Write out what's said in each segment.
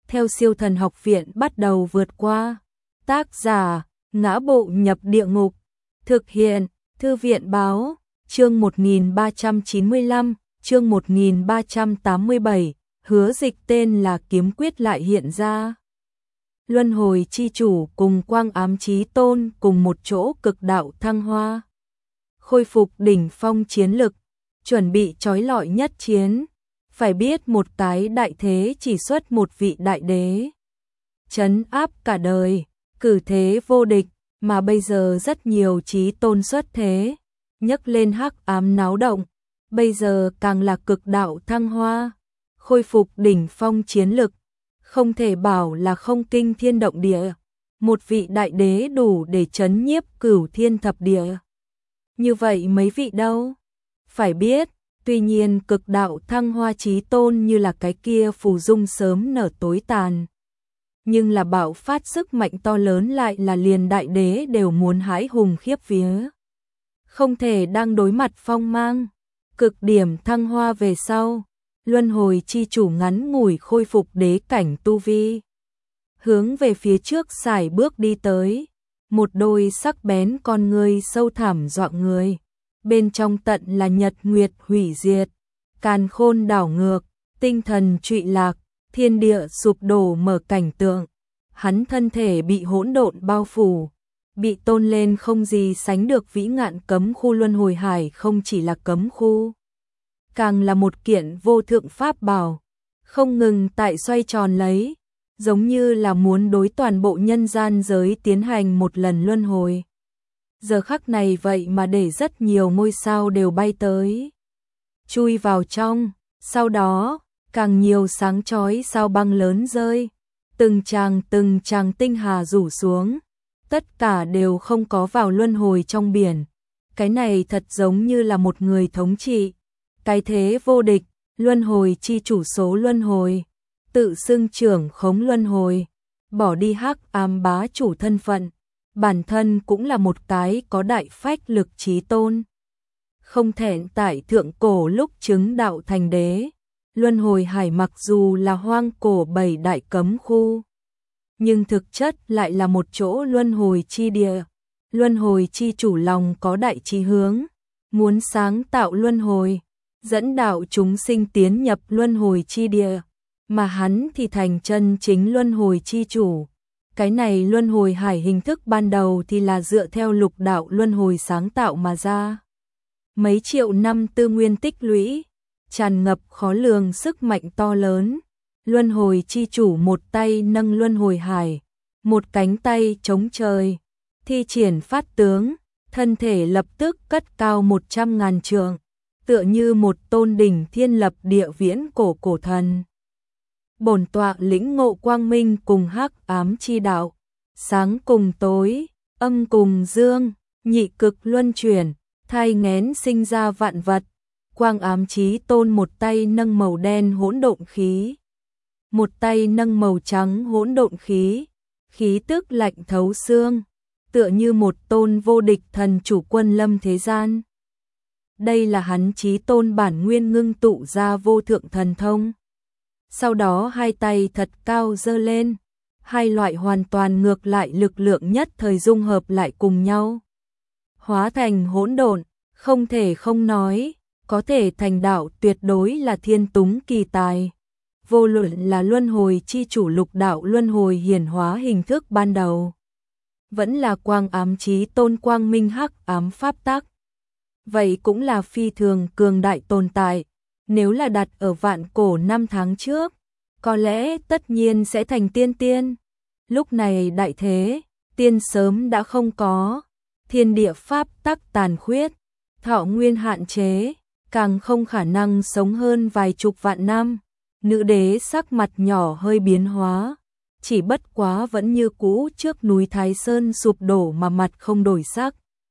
theo Siêu Thần Học Viện bắt đầu vượt qua. Tác giả: Ngã Bộ Nhập Địa Ngục. Thực hiện: Thư viện báo. Chương 1395, chương 1387, Hứa Dịch tên là kiếm quyết lại hiện ra. Luân hồi chi chủ cùng Quang Ám Chí Tôn cùng một chỗ cực đạo thăng hoa. Khôi phục đỉnh phong chiến lực, chuẩn bị chói lọi nhất chiến. Phải biết một cái đại thế chỉ xuất một vị đại đế, trấn áp cả đời, cử thế vô địch, mà bây giờ rất nhiều chí tôn xuất thế, nhấc lên hắc ám náo động, bây giờ càng là cực đạo thăng hoa, khôi phục đỉnh phong chiến lực, không thể bảo là không kinh thiên động địa, một vị đại đế đủ để trấn nhiếp cửu thiên thập địa. Như vậy mấy vị đâu? Phải biết, tuy nhiên cực đạo thăng hoa chí tôn như là cái kia phù dung sớm nở tối tàn. Nhưng là bạo phát sức mạnh to lớn lại là liền đại đế đều muốn hãi hùng khiếp vía. Không thể đang đối mặt phong mang, cực điểm thăng hoa về sau, luân hồi chi chủ ngắn ngủi khôi phục đế cảnh tu vi. Hướng về phía trước sải bước đi tới, một đôi sắc bén con ngươi sâu thẳm dọa người. Bên trong tận là nhật nguyệt hủy diệt, càn khôn đảo ngược, tinh thần trụy lạc, thiên địa sụp đổ mở cảnh tượng. Hắn thân thể bị hỗn độn bao phủ, bị tôn lên không gì sánh được vĩ ngạn cấm khu luân hồi hải, không chỉ là cấm khu, càng là một kiện vô thượng pháp bảo, không ngừng tại xoay tròn lấy, giống như là muốn đối toàn bộ nhân gian giới tiến hành một lần luân hồi. Giờ khắc này vậy mà để rất nhiều ngôi sao đều bay tới, chui vào trong, sau đó, càng nhiều sáng chói sao băng lớn rơi, từng tràng tinh hà rủ xuống, tất cả đều không có vào luân hồi trong biển. Cái này thật giống như là một người thống trị, cái thế vô địch, luân hồi chi chủ số luân hồi, tự xưng trưởng khống luân hồi, bỏ đi hắc ám bá chủ thân phận. Bản thân cũng là một cái có đại phách lực chí tôn. Không thẹn tại thượng cổ lúc chứng đạo thành đế, luân hồi hải mặc dù là hoang cổ 7 đại cấm khu, nhưng thực chất lại là một chỗ luân hồi chi địa. Luân hồi chi chủ lòng có đại chí hướng, muốn sáng tạo luân hồi, dẫn đạo chúng sinh tiến nhập luân hồi chi địa, mà hắn thì thành chân chính luân hồi chi chủ. Cái này luân hồi hải hình thức ban đầu thì là dựa theo lục đạo luân hồi sáng tạo mà ra. Mấy triệu năm tư nguyên tích lũy, tràn ngập khó lường sức mạnh to lớn. Luân hồi chi chủ một tay nâng luân hồi hải, một cánh tay chống trời, thi triển phát tướng, thân thể lập tức cất cao 100.000 trượng, tựa như một tôn đỉnh thiên lập địa viễn cổ thần. Bổn tọa lĩnh ngộ quang minh cùng hắc ám chi đạo, sáng cùng tối, âm cùng dương, nhị cực luân chuyển, thai nghén sinh ra vạn vật. Quang Ám Chí Tôn một tay nâng màu đen hỗn độn khí, một tay nâng màu trắng hỗn độn khí, khí tức lạnh thấu xương, tựa như một tôn vô địch thần chủ quân lâm thế gian. Đây là hắn Chí Tôn bản nguyên ngưng tụ ra vô thượng thần thông. Sau đó hai tay thật cao giơ lên, hai loại hoàn toàn ngược lại lực lượng nhất thời dung hợp lại cùng nhau, hóa thành hỗn độn. Không thể không nói, có thể thành đạo tuyệt đối là thiên túng kỳ tài. Vô luận là luân hồi chi chủ lục đạo luân hồi hiển hóa hình thức ban đầu, vẫn là Quang Ám Chí Tôn quang minh hắc ám pháp tắc, vậy cũng là phi thường cường đại tồn tại. Nếu là đặt ở vạn cổ năm tháng trước, có lẽ tất nhiên sẽ thành tiên. Lúc này đại thế, tiên sớm đã không có, thiên địa pháp tắc tàn khuyết, thọ nguyên hạn chế, càng không khả năng sống hơn vài chục vạn năm. Nữ đế sắc mặt nhỏ hơi biến hóa, chỉ bất quá vẫn như cũ trước núi Thái Sơn sụp đổ mà mặt không đổi sắc.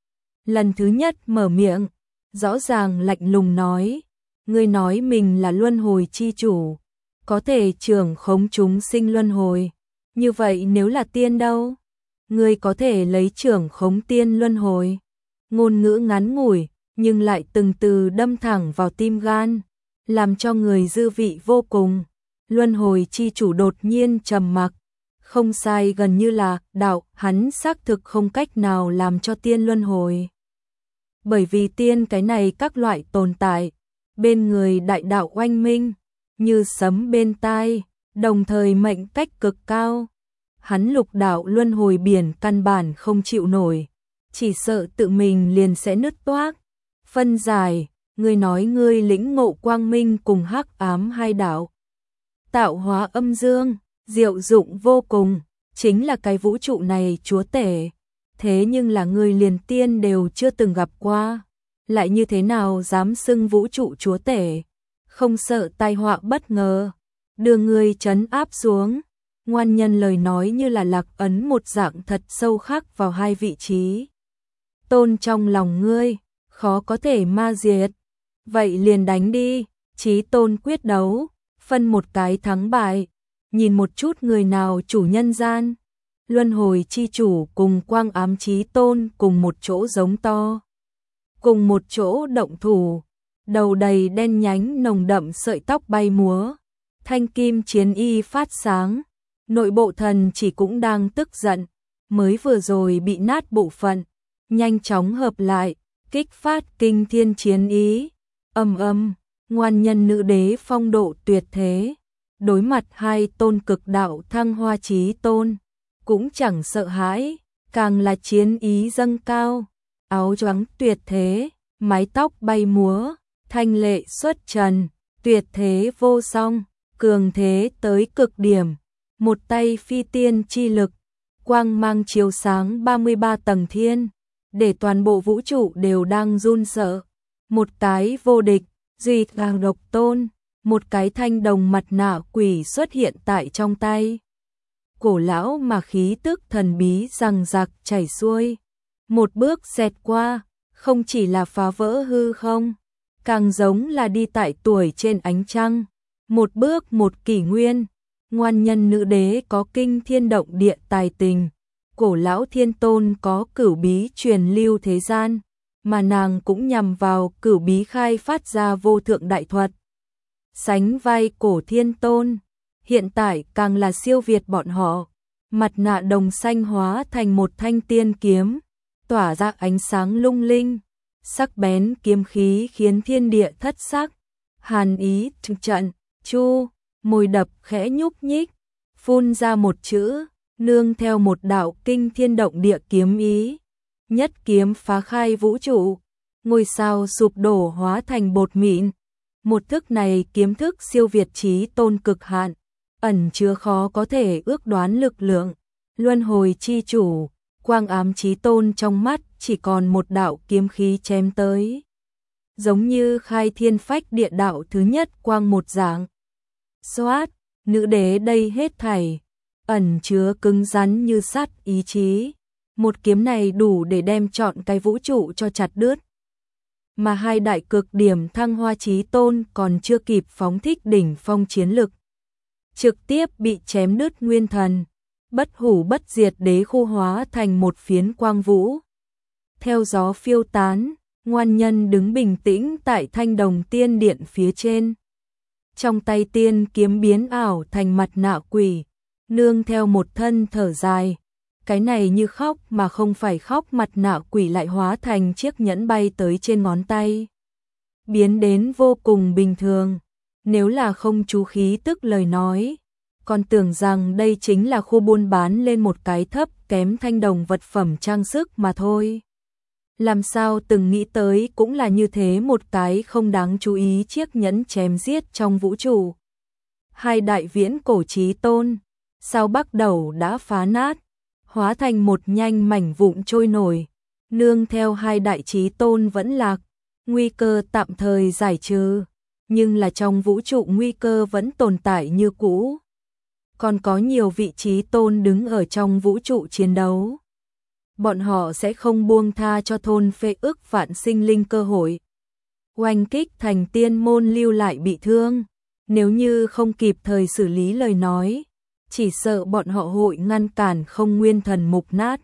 Lần thứ nhất mở miệng, rõ ràng lạnh lùng nói, ngươi nói mình là luân hồi chi chủ, có thể trưởng khống chúng sinh luân hồi, như vậy nếu là tiên đâu? Ngươi có thể lấy trưởng khống tiên luân hồi. Ngôn ngữ ngắn ngủi, nhưng lại từng từ đâm thẳng vào tim gan, làm cho người dư vị vô cùng. Luân hồi chi chủ đột nhiên trầm mặc. Không sai, gần như là đạo, hắn xác thực không cách nào làm cho tiên luân hồi. Bởi vì tiên cái này các loại tồn tại, bên người đại đạo oanh minh, như sấm bên tai, đồng thời mệnh cách cực cao. Hắn lục đạo luân hồi biển căn bản không chịu nổi, chỉ sợ tự mình liền sẽ nứt toác. Phân giải, ngươi nói ngươi lĩnh ngộ quang minh cùng hắc ám hai đạo. Tạo hóa âm dương, diệu dụng vô cùng, chính là cái vũ trụ này chúa tể. Thế nhưng là ngươi liền tiên đều chưa từng gặp qua, lại như thế nào dám xưng vũ trụ chúa tể, không sợ tai họa bất ngờ, đưa ngươi trấn áp xuống. Ngoan nhân lời nói như là lạc ấn một dạng thật sâu khắc vào hai vị trí tôn trong lòng ngươi, khó có thể ma diệt. Vậy liền đánh đi, chí tôn quyết đấu, phân một cái thắng bại, nhìn một chút người nào chủ nhân gian. Luân hồi chi chủ cùng quang ám chí tôn cùng một chỗ giống to, cùng một chỗ động thủ, đầu đầy đen nhánh nồng đậm sợi tóc bay múa, thanh kim chiến y phát sáng, nội bộ thần chỉ cũng đang tức giận, mới vừa rồi bị nát bộ phận, nhanh chóng hợp lại, kích phát kinh thiên chiến ý. Ngoan nhân nữ đế phong độ tuyệt thế, đối mặt hai tôn cực đạo thăng hoa chí tôn, cũng chẳng sợ hãi, càng là chiến ý dâng cao, áo choàng tuyệt thế, mái tóc bay múa, thanh lệ xuất trần, tuyệt thế vô song, cường thế tới cực điểm, một tay phi tiên chi lực, quang mang chiếu sáng 33 tầng thiên, để toàn bộ vũ trụ đều đang run sợ. Một cái vô địch, duy càng độc tôn, một cái thanh đồng mặt nạ quỷ xuất hiện tại trong tay. Cổ lão mà khí tức thần bí rằng rạc chảy xuôi, một bước xẹt qua, không chỉ là phá vỡ hư không, càng giống là đi tại tuổi trên ánh trăng, một bước một kỷ nguyên. Ngoan nhân nữ đế có kinh thiên động địa tài tình, cổ lão thiên tôn có cửu bí truyền lưu thế gian, mà nàng cũng nhằm vào cửu bí khai phát ra vô thượng đại thuật. Sánh vai cổ thiên tôn, hiện tại càng là siêu việt bọn họ, mặt nạ đồng xanh hóa thành một thanh tiên kiếm, tỏa ra ánh sáng lung linh, sắc bén kiếm khí khiến thiên địa thất sắc, hàn ý trực trận, chu, môi đập khẽ nhúc nhích, phun ra một chữ, nương theo một đạo kinh thiên động địa kiếm ý. Nhất kiếm phá khai vũ trụ, ngôi sao sụp đổ hóa thành bột mịn. Một thức này kiếm thức siêu việt chí tôn cực hạn, ẩn chứa khó có thể ước đoán lực lượng. Luân hồi chi chủ, quang ám chí tôn trong mắt chỉ còn một đạo kiếm khí chém tới, giống như khai thiên phách địa đạo thứ nhất quang một dạng. Xoát, nữ đế đây hết thảy, ẩn chứa cứng rắn như sắt ý chí. Một kiếm này đủ để đem trọn cái vũ trụ cho chặt đứt. Mà hai đại cực điểm thăng hoa chí tôn còn chưa kịp phóng thích đỉnh phong chiến lực, trực tiếp bị chém đứt nguyên thần, bất hủ bất diệt đế khu hóa thành một phiến quang vũ. Theo gió phiêu tán, ngoan nhân đứng bình tĩnh tại thanh đồng tiên điện phía trên. Trong tay tiên kiếm biến ảo thành mặt nạ quỷ, nương theo một thân thở dài. Cái này như khóc mà không phải khóc, mặt nạ quỷ lại hóa thành chiếc nhẫn bay tới trên ngón tay. Biến đến vô cùng bình thường, nếu là không chú khí tức lời nói, còn tưởng rằng đây chính là khu buôn bán lên một cái thấp kém thanh đồng vật phẩm trang sức mà thôi. Làm sao từng nghĩ tới cũng là như thế một cái không đáng chú ý chiếc nhẫn chém giết trong vũ trụ. Hai đại viễn cổ chí tôn, sao bắt đầu đã phá nát, hóa thành một nhanh mảnh vụn trôi nổi, nương theo hai đại chí tôn vẫn lạc, nguy cơ tạm thời giải trừ, nhưng là trong vũ trụ nguy cơ vẫn tồn tại như cũ. Còn có nhiều vị chí tôn đứng ở trong vũ trụ chiến đấu. Bọn họ sẽ không buông tha cho thôn phệ ức vạn sinh linh cơ hội. Oanh kích thành tiên môn lưu lại bị thương, nếu như không kịp thời xử lý lời nói, chỉ sợ bọn họ hội ngăn cản không nguyên thần mục nát.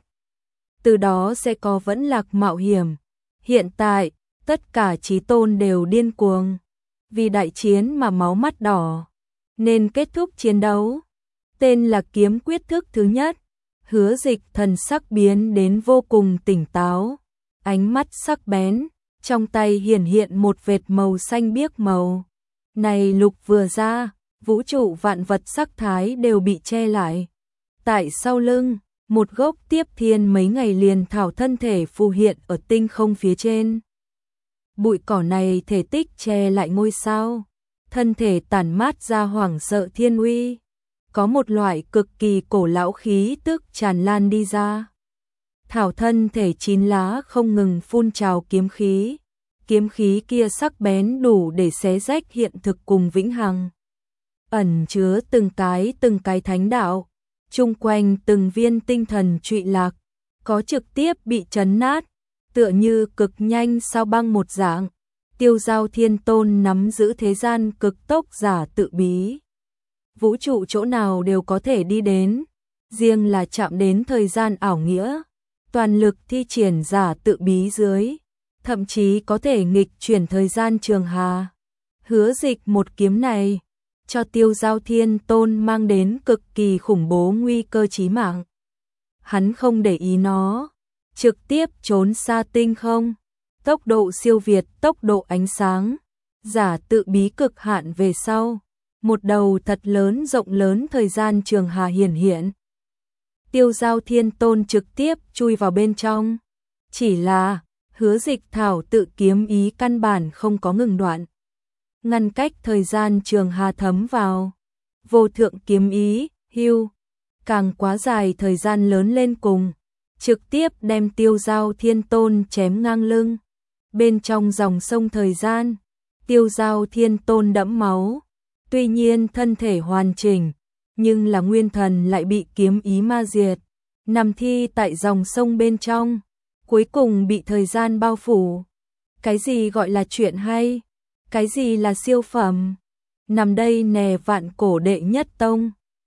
Từ đó sẽ có vẫn lạc mạo hiểm. Hiện tại, tất cả chí tôn đều điên cuồng, vì đại chiến mà máu mắt đỏ. nên kết thúc chiến đấu. Tên là kiếm quyết thức thứ nhất. Hứa Dịch thần sắc biến đến vô cùng tỉnh táo, ánh mắt sắc bén, trong tay hiển hiện một vệt màu xanh biếc màu. Này lục vừa ra, vũ trụ vạn vật sắc thái đều bị che lại. Tại sau lưng, một gốc tiếp thiên mấy ngày liền thảo thân thể phù hiện ở tinh không phía trên. Bụi cỏ này thể tích che lại ngôi sao, thân thể tản mát ra hoảng sợ thiên uy. Có một loại cực kỳ cổ lão khí tức tràn lan đi ra. Thảo thân thể chín lá không ngừng phun trào kiếm khí. Kiếm khí kia sắc bén đủ để xé rách hiện thực cùng vĩnh hằng. Ẩn chứa từng cái thánh đạo. Chung quanh từng viên tinh thần trụy lạc. Có trực tiếp bị chấn nát. Tựa như cực nhanh sao băng một dạng. Tiêu Giao Thiên Tôn nắm giữ thế gian cực tốc giả tự bí. Vũ trụ chỗ nào đều có thể đi đến, riêng là chạm đến thời gian ảo nghĩa, toàn lực thi triển giả tự bí dưới, thậm chí có thể nghịch chuyển thời gian trường hà. Hứa Dịch một kiếm này, cho Tiêu Giao Thiên Tôn mang đến cực kỳ khủng bố nguy cơ chí mạng. Hắn không để ý nó, trực tiếp trốn xa tinh không, tốc độ siêu việt tốc độ ánh sáng, giả tự bí cực hạn về sau. Một đầu thật lớn rộng lớn thời gian trường hà hiển hiện. Tiêu Giao Thiên Tôn trực tiếp chui vào bên trong. Chỉ là, Hứa Dịch thảo tự kiếm ý căn bản không có ngừng đoạn. Ngăn cách thời gian trường hà thấm vào. Vô thượng kiếm ý, hưu. Càng quá dài thời gian lớn lên cùng. Trực tiếp đem Tiêu Giao Thiên Tôn chém ngang lưng. Bên trong dòng sông thời gian, Tiêu Giao Thiên Tôn đẫm máu. Tuy nhiên thân thể hoàn chỉnh, nhưng là nguyên thần lại bị kiếm ý ma diệt, nằm thi tại dòng sông bên trong, cuối cùng bị thời gian bao phủ. Cái gì gọi là chuyện hay? Cái gì là siêu phẩm? Nằm đây nè vạn cổ đệ nhất tông.